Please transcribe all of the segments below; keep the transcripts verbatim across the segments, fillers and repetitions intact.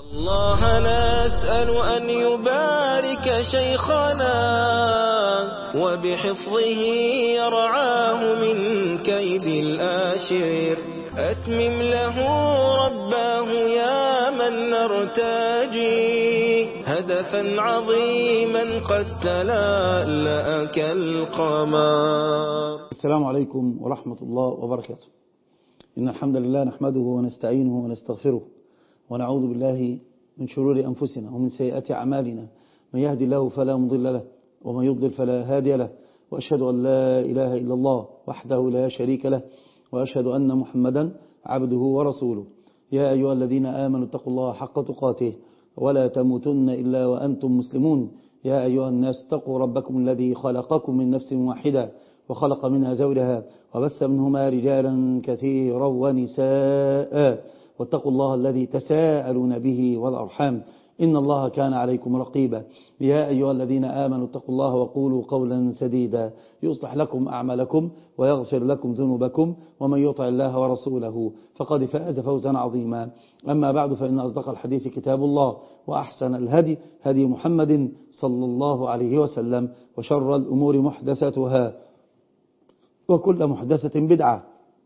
الله نسأل أن يبارك شيخنا وبحفظه يرعاه من كيد الآشر. أتمم له رباه يا من نرتجي هدفا عظيما قد تلألأ كالقمر. السلام عليكم ورحمة الله وبركاته. إن الحمد لله نحمده ونستعينه ونستغفره ونعوذ بالله من شرور أنفسنا ومن سيئات أعمالنا. من يهدي الله فلا مضل له ومن يضلل فلا هادي له، وأشهد أن لا إله إلا الله وحده لا شريك له، وأشهد أن محمدا عبده ورسوله. يا أيها الذين آمنوا اتقوا الله حق تقاته ولا تموتن إلا وأنتم مسلمون. يا أيها الناس اتقوا ربكم الذي خلقكم من نفس واحدة وخلق منها زوجها وبث منهما رجالا كثيرا ونساء، واتقوا الله الذي تساءلون به والأرحام إن الله كان عليكم رقيبا. يا أيها الذين آمنوا اتقوا الله وقولوا قولا سديدا يصلح لكم أعمالكم ويغفر لكم ذنوبكم، ومن يطع الله ورسوله فقد فاز فوزا عظيما. أما بعد، فإن أصدق الحديث كتاب الله، وأحسن الهدي هدي محمد صلى الله عليه وسلم، وشر الأمور محدثاتها، وكل محدثة بدعة،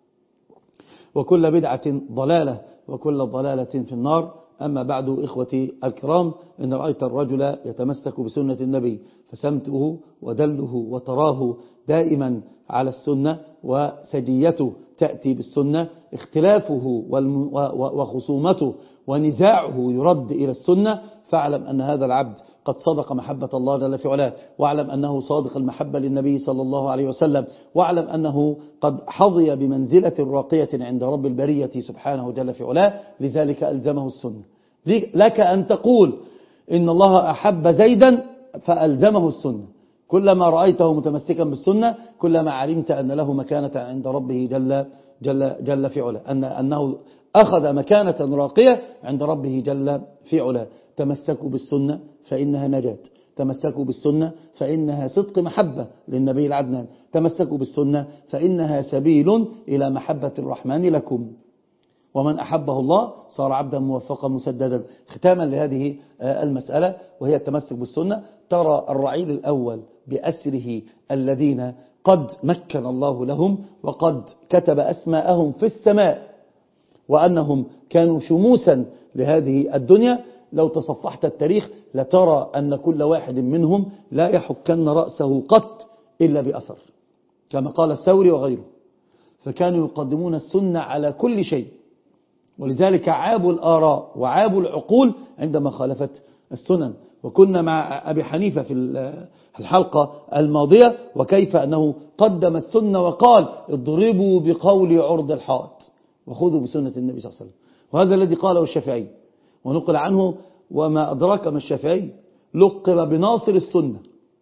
وكل بدعة ضلالة، وكل ضلالة في النار. أما بعد، إخوتي الكرام، إن رأيت الرجل يتمسك بسنة النبي فسمته ودله وتراه دائما على السنة، وسجيته تأتي بالسنة، اختلافه وخصومته ونزاعه يرد إلى السنة، فاعلم أن هذا العبد قد صدق محبة الله جل في علاه، واعلم أنه صادق المحبة للنبي صلى الله عليه وسلم، واعلم أنه قد حظي بمنزلة راقية عند رب البرية سبحانه جل في علاه، لذلك ألزمه السنة. لك أن تقول إن الله أحب زيدا فألزمه السنة. كلما رأيته متمسكا بالسنة كلما علمت أن له مكانة عند ربه جل, جل, جل في علاه، أن أنه أخذ مكانة راقية عند ربه جل في علاه. تمسكوا بالسنة فإنها نجاة، تمسكوا بالسنة فإنها صدق محبة للنبي العدنان، تمسكوا بالسنة فإنها سبيل إلى محبة الرحمن لكم، ومن أحبه الله صار عبدا موفقا مسددا. ختاما لهذه المسألة وهي التمسك بالسنة، ترى الرعيل الأول بأسره الذين قد مكن الله لهم وقد كتب أسماءهم في السماء وأنهم كانوا شموسا لهذه الدنيا. لو تصفحت التاريخ لترى أن كل واحد منهم لا يحكن رأسه قط إلا بأثر، كما قال الثوري وغيره، فكانوا يقدمون السنة على كل شيء، ولذلك عابوا الآراء وعابوا العقول عندما خالفت السنن. وكنا مع أبي حنيفة في الحلقة الماضية وكيف أنه قدم السنة وقال اضربوا بقول عرض الحائط وخذوا بسنة النبي صلى الله عليه وسلم، وهذا الذي قاله الشافعي ونقل عنه. وما أدراك ما الشافعي لقب بناصر السنة،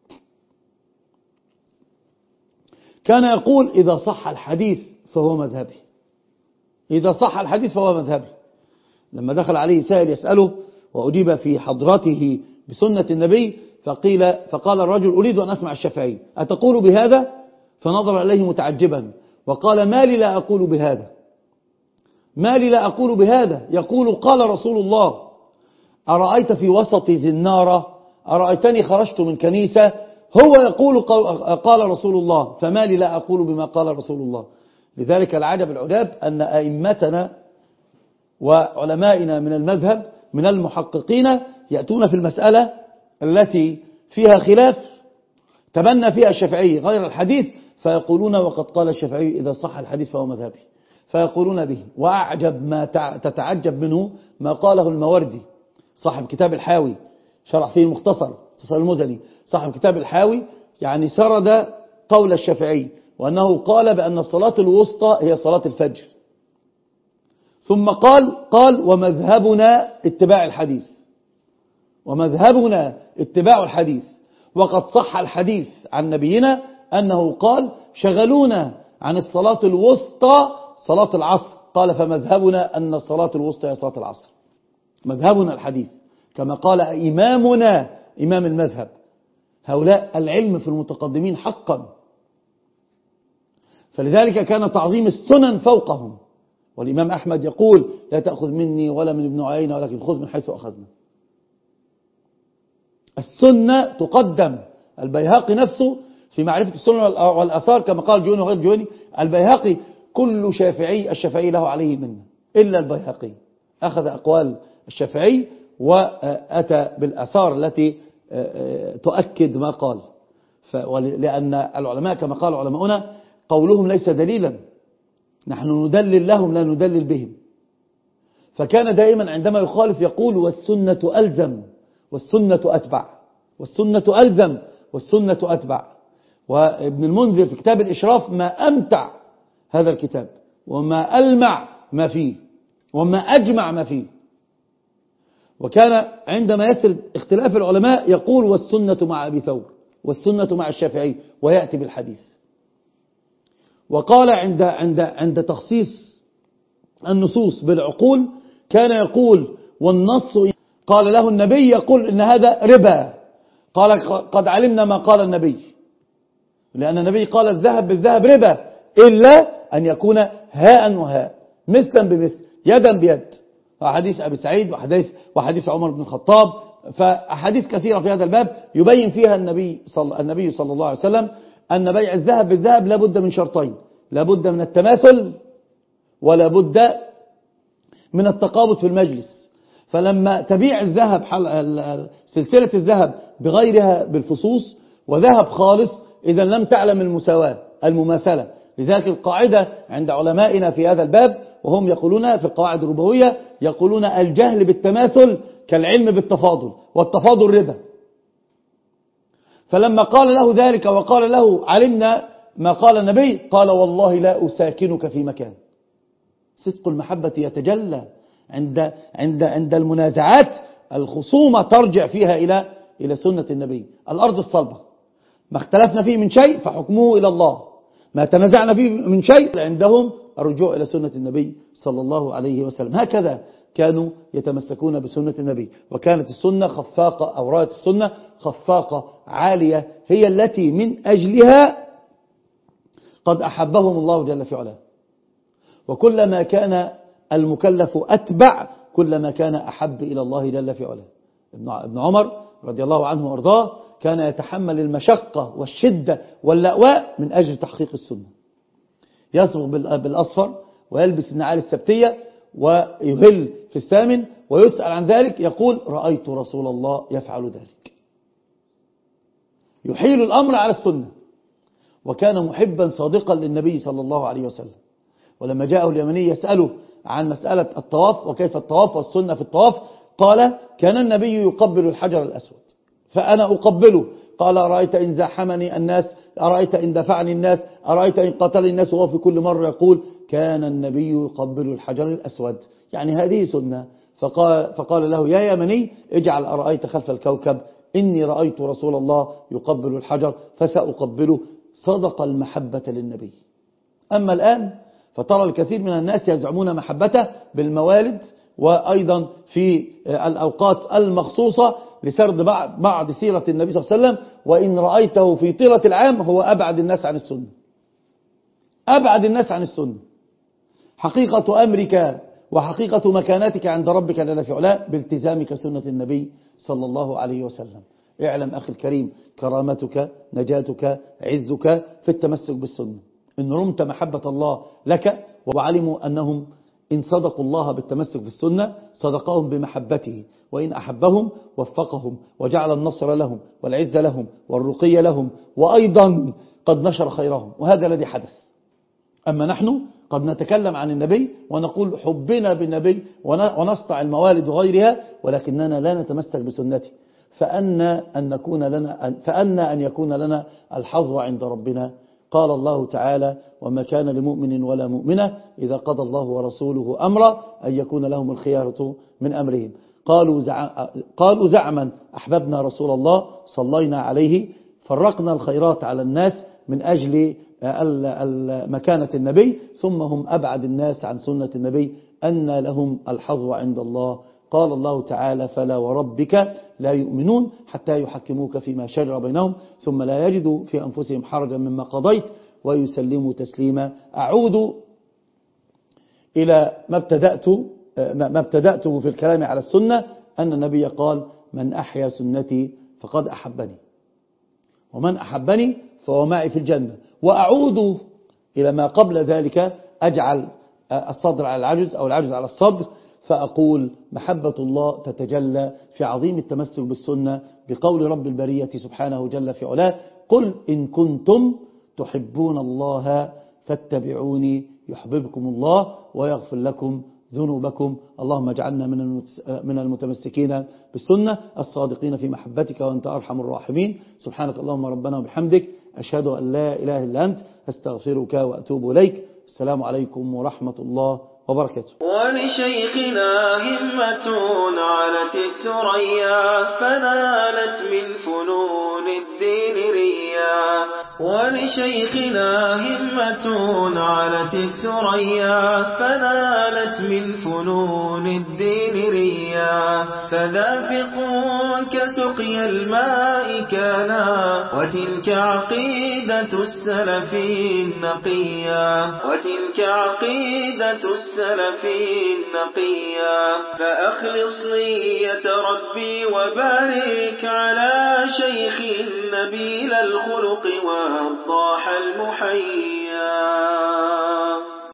كان يقول إذا صح الحديث فهو مذهبي، إذا صح الحديث فهو مذهبي. لما دخل عليه سائل يسأله وأجيب في حضرته بسنة النبي فقيل فقال الرجل أريد أن أسمع الشافعي أتقول بهذا؟ فنظر إليه متعجبا وقال ما لي لا أقول بهذا، ما لي لا أقول بهذا، يقول قال رسول الله أرأيت في وسط زنارة أرأيتني خرجت من كنيسة، هو يقول قال رسول الله، فما لي لا أقول بما قال رسول الله. لذلك العجب العجاب أن أئمتنا وعلمائنا من المذهب من المحققين يأتون في المسألة التي فيها خلاف تبنى فيها الشافعي غير الحديث فيقولون وقد قال الشافعي إذا صح الحديث فهو مذهبي، فيقولون به. وأعجب ما تتعجب منه ما قاله الموردي صاحب كتاب الحاوي، شرح فيه المختصر اختصار المزني، صاحب كتاب الحاوي، يعني سرد قول الشافعي وأنه قال بأن الصلاة الوسطى هي صلاة الفجر، ثم قال قال ومذهبنا اتباع الحديث، ومذهبنا اتباع الحديث، وقد صح الحديث عن نبينا أنه قال شغلونا عن الصلاة الوسطى صلاة العصر، قال فمذهبنا أن الصلاة الوسطى هي صلاة العصر، مذهبنا الحديث، كما قال إمامنا إمام المذهب. هؤلاء العلم في المتقدمين حقا، فلذلك كان تعظيم السنن فوقهم، والإمام أحمد يقول لا تأخذ مني ولا من ابن عيينة ولكن خذ من حيث أخذنا. السنة تقدم. البيهقي نفسه في معرفة السنة والآثار كما قال جويني وغير جويني، البيهقي كل شافعي الشافعي له عليه منه إلا البيهقي، أخذ أقوال الشافعي وأتى بالآثار التي تؤكد ما قال. لأن العلماء كما قال علماؤنا قولهم ليس دليلا، نحن ندلل لهم لا ندلل بهم. فكان دائما عندما يخالف يقول والسنة ألزم والسنة أتبع، والسنة ألزم والسنة أتبع. وابن المنذر في كتاب الإشراف ما أمتع هذا الكتاب وما ألمع ما فيه وما أجمع ما فيه. وكان عندما يسرد اختلاف العلماء يقول والسنة مع أبي ثور والسنة مع الشافعي ويأتي بالحديث. وقال عند عند عند تخصيص النصوص بالعقول كان يقول والنص، قال له النبي يقول إن هذا ربا، قال قد علمنا ما قال النبي، لأن النبي قال الذهب بالذهب ربا إلا أن يكون هاء وهاء مثلا بمثل يدا بيد. وحديث أبي سعيد وحديث, وحديث عمر بن الخطاب، فأحاديث كثيرة في هذا الباب يبين فيها النبي صلى, النبي صلى الله عليه وسلم أن بيع الذهب بالذهب لابد من شرطين، لابد من التماثل ولابد من التقابض في المجلس. فلما تبيع الذهب سلسلة الذهب بغيرها بالفصوص وذهب خالص إذا لم تعلم المساواة المماثلة. لذلك القاعدة عند علمائنا في هذا الباب وهم يقولون في القواعد الربوية يقولون الجهل بالتماثل كالعلم بالتفاضل، والتفاضل ربا. فلما قال له ذلك وقال له علمنا ما قال النبي قال والله لا أساكنك في مكان. صدق المحبة يتجلى عند عند عند المنازعات، الخصومة ترجع فيها إلى إلى سنة النبي. الأرض الصلبة ما اختلفنا فيه من شيء فحكمه إلى الله، ما تنازعنا فيه من شيء عندهم الرجوع إلى سنة النبي صلى الله عليه وسلم. هكذا كانوا يتمسكون بسنة النبي. وكانت السنة خفاقة أو راية السنة خفاقة عالية هي التي من أجلها قد أحبهم الله جل في علاه. وكلما كان المكلف أتبع كلما كان أحب إلى الله جل في علاه. ابن عمر رضي الله عنه وارضاه كان يتحمل المشقة والشدة واللأواء من أجل تحقيق السنة. يصبغ بالأصفر ويلبس النعال السبتية ويهل في الثامن ويسأل عن ذلك يقول رأيت رسول الله يفعل ذلك، يحيل الأمر على السنة. وكان محبا صادقا للنبي صلى الله عليه وسلم. ولما جاءه اليمني يسأله عن مسألة الطواف وكيف الطواف والسنة في الطواف قال كان النبي يقبل الحجر الأسود فأنا أقبله. قال أرأيت إن زاحمني الناس، أرأيت إن دفعني الناس، أرأيت إن قتل الناس. وهو في كل مرة يقول كان النبي يقبل الحجر الأسود، يعني هذه سنة. فقال, فقال له يا يمني اجعل أرأيت خلف الكوكب إني رأيت رسول الله يقبل الحجر فسأقبله. صدق المحبة للنبي. أما الآن فترى الكثير من الناس يزعمون محبته بالموالد وأيضا في الأوقات المخصوصة لسرد بعض, بعض سيرة النبي صلى الله عليه وسلم. وإن رأيته في طيلة العام هو أبعد الناس عن السنة، أبعد الناس عن السنة. حقيقة أمرك وحقيقة مكانتك عند ربك جل في علاه بالتزامك سنة النبي صلى الله عليه وسلم. اعلم أخي الكريم كرامتك نجاتك عزك في التمسك بالسنة. إن رمت محبة الله لك وعلموا أنهم إن صدقوا الله بالتمسك بالسنة صدقهم بمحبته، وإن أحبهم وفقهم وجعل النصر لهم والعز لهم والرقي لهم وأيضا قد نشر خيرهم. وهذا الذي حدث. أما نحن قد نتكلم عن النبي ونقول حبنا بالنبي ونصنع الموالد وغيرها ولكننا لا نتمسك بسنته، فأن أن نكون لنا فأن أن يكون لنا الحظ عند ربنا. قال الله تعالى وما كان لمؤمن ولا مؤمنة إذا قضى الله ورسوله أمرا أن يكون لهم الخيارة من أمرهم. قالوا قالوا زعما أحببنا رسول الله صلينا عليه فرقنا الخيرات على الناس من أجل مكانة النبي ثم هم أبعد الناس عن سنة النبي أن لهم الحظ عند الله. قال الله تعالى فلا وربك لا يؤمنون حتى يحكموك فيما شجر بينهم ثم لا يجدوا في أنفسهم حرجا مما قضيت ويسلموا تسليما. أعود إلى ما ابتدأت ما ابتدأته في الكلام على السنة، أن النبي قال: من أحيا سنتي فقد أحبني، ومن أحبني فهو معي في الجنة. وأعود إلى ما قبل ذلك، أجعل الصدر على العجز أو العجز على الصدر، فأقول: محبة الله تتجلى في عظيم التمسك بالسنة، بقول رب البرية سبحانه جل في علاه: قل إن كنتم تحبون الله فاتبعوني يحببكم الله ويغفر لكم ذنوبكم. اللهم اجعلنا من المتمسكين بالسنة الصادقين في محبتك، وأنت أرحم الراحمين. سبحانك اللهم ربنا وبحمدك، أشهد أن لا إله إلا أنت، أستغفرك وأتوب إليك. السلام عليكم ورحمة الله وبركاته. ولشيخنا همة علت الثريا فنالت من فنون الدين ريا. ولشيخنا همة علت الثريا فنالت من فنون الدين ريا. فذا فقه كسقي الماء كانا، وتلك عقيدة السلف النقيا. وتلك عقيدة السلف النقيا. فأخلص نية ربي وبارك على شيخ نبيل الخلق والضاح المحيا.